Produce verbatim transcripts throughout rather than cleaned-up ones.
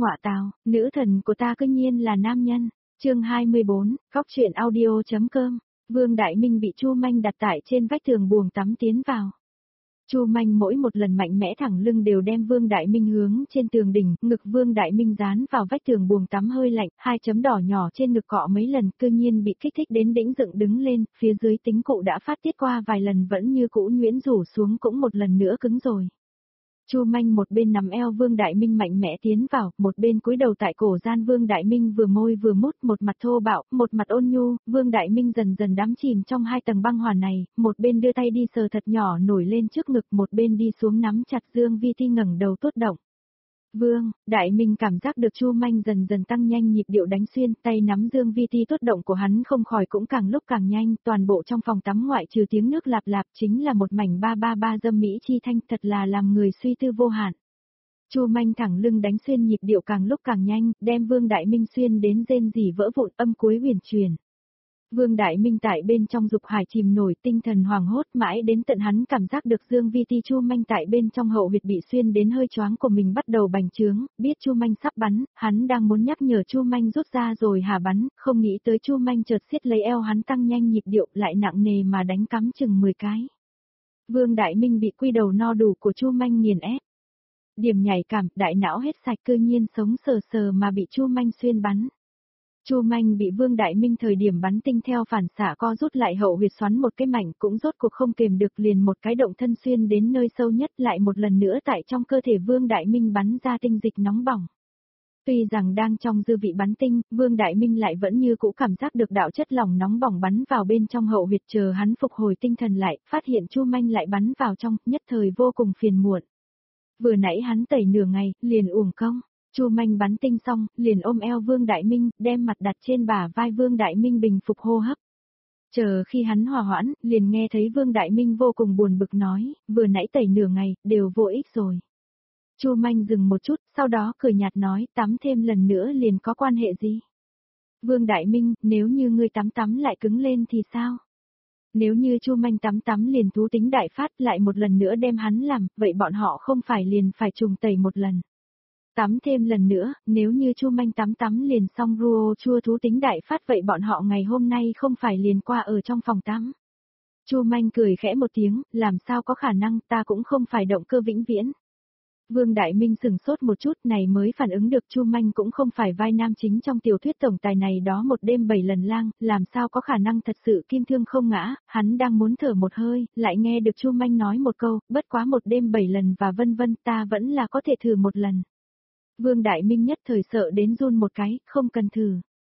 Ngọa tào, nữ thần của ta cư nhiên là nam nhân. Chương hai mươi bốn, Góc truyện audio.com. Vương Đại Minh bị Chu Manh đặt tại trên vách tường buồng tắm tiến vào. Chu Manh mỗi một lần mạnh mẽ thẳng lưng đều đem Vương Đại Minh hướng trên tường đỉnh, ngực Vương Đại Minh dán vào vách tường buồng tắm hơi lạnh, hai chấm đỏ nhỏ trên ngực cọ mấy lần, cư nhiên bị kích thích đến đĩnh dựng đứng lên, phía dưới tính cụ đã phát tiết qua vài lần vẫn như cũ nhuyễn rủ xuống cũng một lần nữa cứng rồi. Chu Manh một bên nằm eo Vương Đại Minh mạnh mẽ tiến vào, một bên cúi đầu tại cổ gian Vương Đại Minh vừa môi vừa mút, một mặt thô bạo, một mặt ôn nhu, Vương Đại Minh dần dần đắm chìm trong hai tầng băng hoàn này, một bên đưa tay đi sờ thật nhỏ nổi lên trước ngực, một bên đi xuống nắm chặt Dương Vi Ti ngẩng đầu tốt động. Vương Đại Minh cảm giác được Chu Manh dần dần tăng nhanh nhịp điệu đánh xuyên, tay nắm Dương Vi Ti tốt động của hắn không khỏi cũng càng lúc càng nhanh, toàn bộ trong phòng tắm ngoại trừ tiếng nước lạp lạp chính là một mảnh ba ba ba dâm mỹ chi thanh, thật là làm người suy tư vô hạn. Chu Manh thẳng lưng đánh xuyên nhịp điệu càng lúc càng nhanh, đem Vương Đại Minh xuyên đến rên rỉ vỡ vụn, âm cuối huyền truyền. Vương Đại Minh tại bên trong dục hải chìm nổi, tinh thần hoàng hốt, mãi đến tận hắn cảm giác được Dương Vi Ti Chu Manh tại bên trong hậu huyệt bị xuyên đến hơi choáng của mình bắt đầu bành trướng, biết Chu Manh sắp bắn, hắn đang muốn nhắc nhở Chu Manh rút ra rồi hả bắn, không nghĩ tới Chu Manh chợt siết lấy eo hắn tăng nhanh nhịp điệu lại nặng nề mà đánh cắm chừng mười cái. Vương Đại Minh bị quy đầu no đủ của Chu Manh nghiền ép. Điểm nhạy cảm, đại não hết sạch, cư nhiên sống sờ sờ mà bị Chu Manh xuyên bắn. Chu Manh bị Vương Đại Minh thời điểm bắn tinh theo phản xạ co rút lại hậu huyệt xoắn một cái mảnh, cũng rốt cuộc không kềm được liền một cái động thân xuyên đến nơi sâu nhất, lại một lần nữa tại trong cơ thể Vương Đại Minh bắn ra tinh dịch nóng bỏng. Tuy rằng đang trong dư vị bắn tinh, Vương Đại Minh lại vẫn như cũ cảm giác được đạo chất lỏng nóng bỏng bắn vào bên trong hậu huyệt, chờ hắn phục hồi tinh thần lại, phát hiện Chu Manh lại bắn vào trong, nhất thời vô cùng phiền muộn. Vừa nãy hắn tẩy nửa ngày, liền uổng công. Chu Manh bắn tinh xong, liền ôm eo Vương Đại Minh, đem mặt đặt trên bả vai Vương Đại Minh bình phục hô hấp. Chờ khi hắn hòa hoãn, liền nghe thấy Vương Đại Minh vô cùng buồn bực nói, vừa nãy tẩy nửa ngày, đều vô ích rồi. Chu Manh dừng một chút, sau đó cười nhạt nói, tắm thêm lần nữa liền có quan hệ gì? Vương Đại Minh, nếu như ngươi tắm tắm lại cứng lên thì sao? Nếu như Chu Manh tắm tắm liền thú tính đại phát lại một lần nữa đem hắn làm, vậy bọn họ không phải liền phải trùng tẩy một lần. Tắm thêm lần nữa, nếu như Chu Manh tắm tắm liền xong ruo chua thú tính đại phát vậy bọn họ ngày hôm nay không phải liền qua ở trong phòng tắm. Chu Manh cười khẽ một tiếng, làm sao có khả năng, ta cũng không phải động cơ vĩnh viễn. Vương Đại Minh sừng sốt một chút này mới phản ứng được Chu Manh cũng không phải vai nam chính trong tiểu thuyết tổng tài này đó một đêm bảy lần lang, làm sao có khả năng thật sự kim thương không ngã, hắn đang muốn thở một hơi, lại nghe được Chu Manh nói một câu, bất quá một đêm bảy lần và vân vân ta vẫn là có thể thử một lần. Vương Đại Minh nhất thời sợ đến run một cái, không cần thử.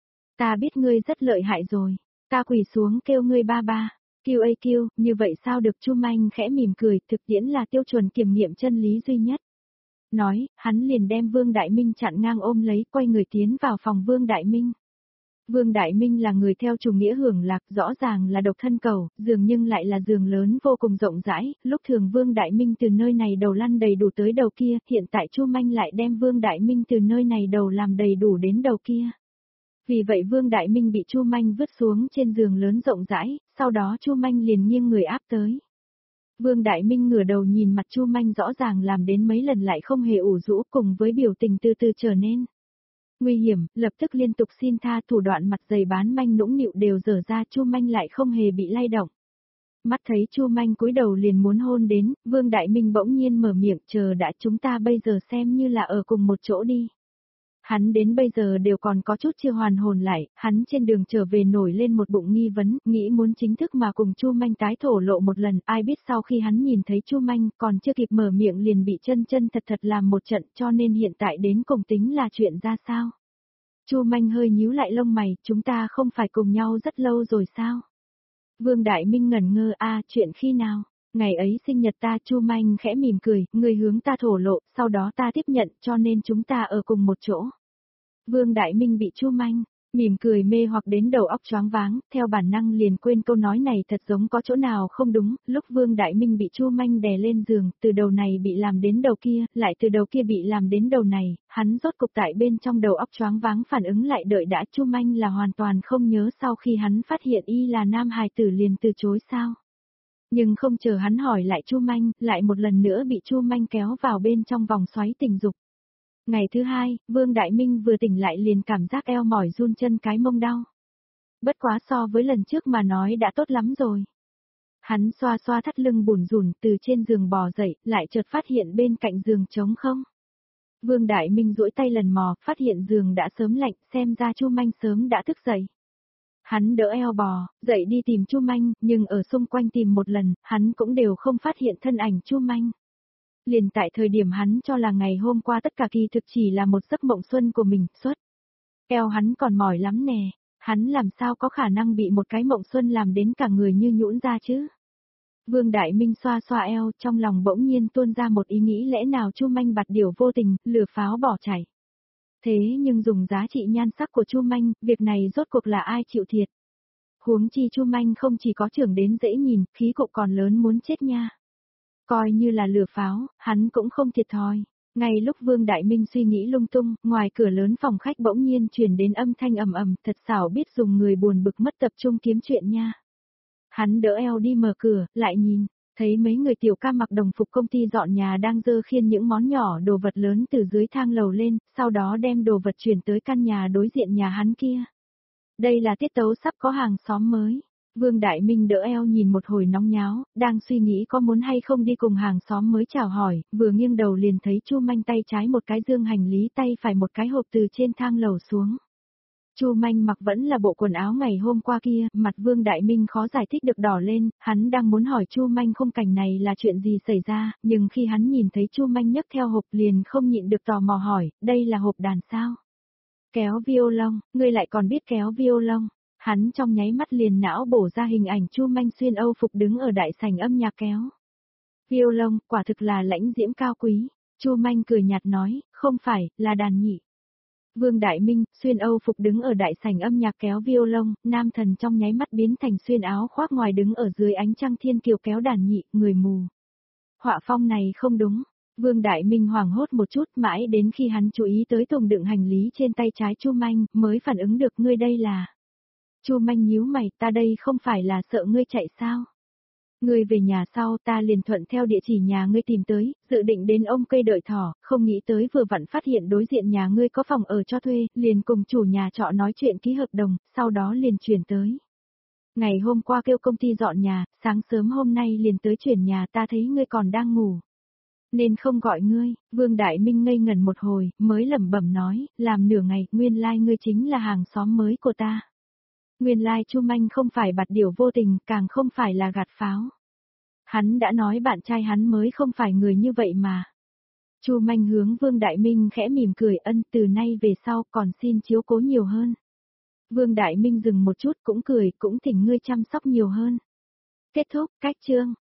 Ta biết ngươi rất lợi hại rồi, ta quỳ xuống kêu ngươi ba ba, kêu ây kêu, như vậy sao được. Chu Manh khẽ mỉm cười, thực tiễn là tiêu chuẩn kiểm nghiệm chân lý duy nhất. Nói, hắn liền đem Vương Đại Minh chặn ngang ôm lấy, quay người tiến vào phòng Vương Đại Minh. Vương Đại Minh là người theo chủ nghĩa hưởng lạc, rõ ràng là độc thân cầu, giường nhưng lại là giường lớn vô cùng rộng rãi, lúc thường Vương Đại Minh từ nơi này đầu lăn đầy đủ tới đầu kia, hiện tại Chu Manh lại đem Vương Đại Minh từ nơi này đầu làm đầy đủ đến đầu kia. Vì vậy Vương Đại Minh bị Chu Manh vứt xuống trên giường lớn rộng rãi, sau đó Chu Manh liền nghiêng người áp tới. Vương Đại Minh ngửa đầu nhìn mặt Chu Manh rõ ràng làm đến mấy lần lại không hề ủ rũ cùng với biểu tình từ từ trở nên nguy hiểm, lập tức liên tục xin tha thủ đoạn mặt dày bán manh nũng nịu đều dở ra Chu Manh lại không hề bị lay động. Mắt thấy Chu Manh cúi đầu liền muốn hôn đến, Vương Đại Minh bỗng nhiên mở miệng chờ đã chúng ta bây giờ xem như là ở cùng một chỗ đi. Hắn đến bây giờ đều còn có chút chưa hoàn hồn lại, hắn trên đường trở về nổi lên một bụng nghi vấn, nghĩ muốn chính thức mà cùng Chu Manh tái thổ lộ một lần, ai biết sau khi hắn nhìn thấy Chu Manh còn chưa kịp mở miệng liền bị chân chân thật thật làm một trận cho nên hiện tại đến cùng tính là chuyện ra sao. Chu Manh hơi nhíu lại lông mày, chúng ta không phải cùng nhau rất lâu rồi sao? Vương Đại Minh ngẩn ngơ a chuyện khi nào? Ngày ấy sinh nhật ta. Chu Manh khẽ mỉm cười, người hướng ta thổ lộ, sau đó ta tiếp nhận cho nên chúng ta ở cùng một chỗ. Vương Đại Minh bị Chu Manh mỉm cười mê hoặc đến đầu óc choáng váng, theo bản năng liền quên câu nói này thật giống có chỗ nào không đúng, lúc Vương Đại Minh bị Chu Manh đè lên giường, từ đầu này bị làm đến đầu kia, lại từ đầu kia bị làm đến đầu này, hắn rốt cục tại bên trong đầu óc choáng váng phản ứng lại đợi đã. Chu Manh là hoàn toàn không nhớ sau khi hắn phát hiện y là nam hài tử liền từ chối sao. Nhưng không chờ hắn hỏi lại Chu Manh, lại một lần nữa bị Chu Manh kéo vào bên trong vòng xoáy tình dục. Ngày thứ hai, Vương Đại Minh vừa tỉnh lại liền cảm giác eo mỏi run chân cái mông đau. Bất quá so với lần trước mà nói đã tốt lắm rồi. Hắn xoa xoa thắt lưng bủn rủn từ trên giường bò dậy, lại chợt phát hiện bên cạnh giường trống không. Vương Đại Minh duỗi tay lần mò, phát hiện giường đã sớm lạnh, xem ra Chu Manh sớm đã thức dậy. Hắn đỡ eo bò, dậy đi tìm Chu Manh, nhưng ở xung quanh tìm một lần, hắn cũng đều không phát hiện thân ảnh Chu Manh. Liền tại thời điểm hắn cho là ngày hôm qua tất cả kỳ thực chỉ là một giấc mộng xuân của mình, suốt. Eo hắn còn mỏi lắm nè, hắn làm sao có khả năng bị một cái mộng xuân làm đến cả người như nhũn ra chứ? Vương Đại Minh xoa xoa eo, trong lòng bỗng nhiên tuôn ra một ý nghĩ lẽ nào Chu Manh bạt điểu vô tình, lừa pháo bỏ chạy. Thế nhưng dùng giá trị nhan sắc của Chu Manh, việc này rốt cuộc là ai chịu thiệt? Huống chi Chu Manh không chỉ có trưởng đến dễ nhìn, khí cục còn lớn muốn chết nha. Coi như là lừa pháo, hắn cũng không thiệt thòi. Ngay lúc Vương Đại Minh suy nghĩ lung tung, ngoài cửa lớn phòng khách bỗng nhiên truyền đến âm thanh ầm ầm, thật xảo biết dùng người buồn bực mất tập trung kiếm chuyện nha. Hắn đỡ eo đi mở cửa, lại nhìn, thấy mấy người tiểu ca mặc đồng phục công ty dọn nhà đang dơ khiên những món nhỏ đồ vật lớn từ dưới thang lầu lên, sau đó đem đồ vật chuyển tới căn nhà đối diện nhà hắn kia. Đây là tiết tấu sắp có hàng xóm mới. Vương Đại Minh đỡ eo nhìn một hồi nóng nháo, đang suy nghĩ có muốn hay không đi cùng hàng xóm mới chào hỏi, vừa nghiêng đầu liền thấy Chu Manh tay trái một cái dương hành lý, tay phải một cái hộp từ trên thang lầu xuống. Chu Manh mặc vẫn là bộ quần áo ngày hôm qua kia, mặt Vương Đại Minh khó giải thích được đỏ lên, hắn đang muốn hỏi Chu Manh khung cảnh này là chuyện gì xảy ra, nhưng khi hắn nhìn thấy Chu Manh nhấc theo hộp liền không nhịn được tò mò hỏi, đây là hộp đàn sao? Kéo violon, ngươi lại còn biết kéo violon. Hắn trong nháy mắt liền não bổ ra hình ảnh Chu Manh xuyên Âu phục đứng ở đại sảnh âm nhạc kéo. Violon, quả thực là lãnh diễm cao quý. Chu Manh cười nhạt nói, không phải, là đàn nhị. Vương Đại Minh, xuyên Âu phục đứng ở đại sảnh âm nhạc kéo violon, nam thần trong nháy mắt biến thành xuyên áo khoác ngoài đứng ở dưới ánh trăng thiên kiều kéo đàn nhị, người mù. Họa phong này không đúng. Vương Đại Minh hoảng hốt một chút mãi đến khi hắn chú ý tới thùng đựng hành lý trên tay trái Chu Manh, mới phản ứng được ngươi đây là. Chu Manh nhíu mày, ta đây không phải là sợ ngươi chạy sao? Ngươi về nhà sau ta liền thuận theo địa chỉ nhà ngươi tìm tới, dự định đến ông cây đợi thỏ, không nghĩ tới vừa vặn phát hiện đối diện nhà ngươi có phòng ở cho thuê, liền cùng chủ nhà trọ nói chuyện ký hợp đồng, sau đó liền chuyển tới. Ngày hôm qua kêu công ty dọn nhà, sáng sớm hôm nay liền tới chuyển nhà, ta thấy ngươi còn đang ngủ. Nên không gọi ngươi. Vương Đại Minh ngây ngẩn một hồi, mới lẩm bẩm nói, làm nửa ngày, nguyên lai like ngươi chính là hàng xóm mới của ta. Nguyên lai like Chu Manh không phải bạt điểu vô tình, càng không phải là gạt pháo. Hắn đã nói bạn trai hắn mới không phải người như vậy mà. Chu Manh hướng Vương Đại Minh khẽ mỉm cười, ân, từ nay về sau còn xin chiếu cố nhiều hơn. Vương Đại Minh dừng một chút cũng cười, cũng thỉnh ngươi chăm sóc nhiều hơn. Kết thúc, cách chương.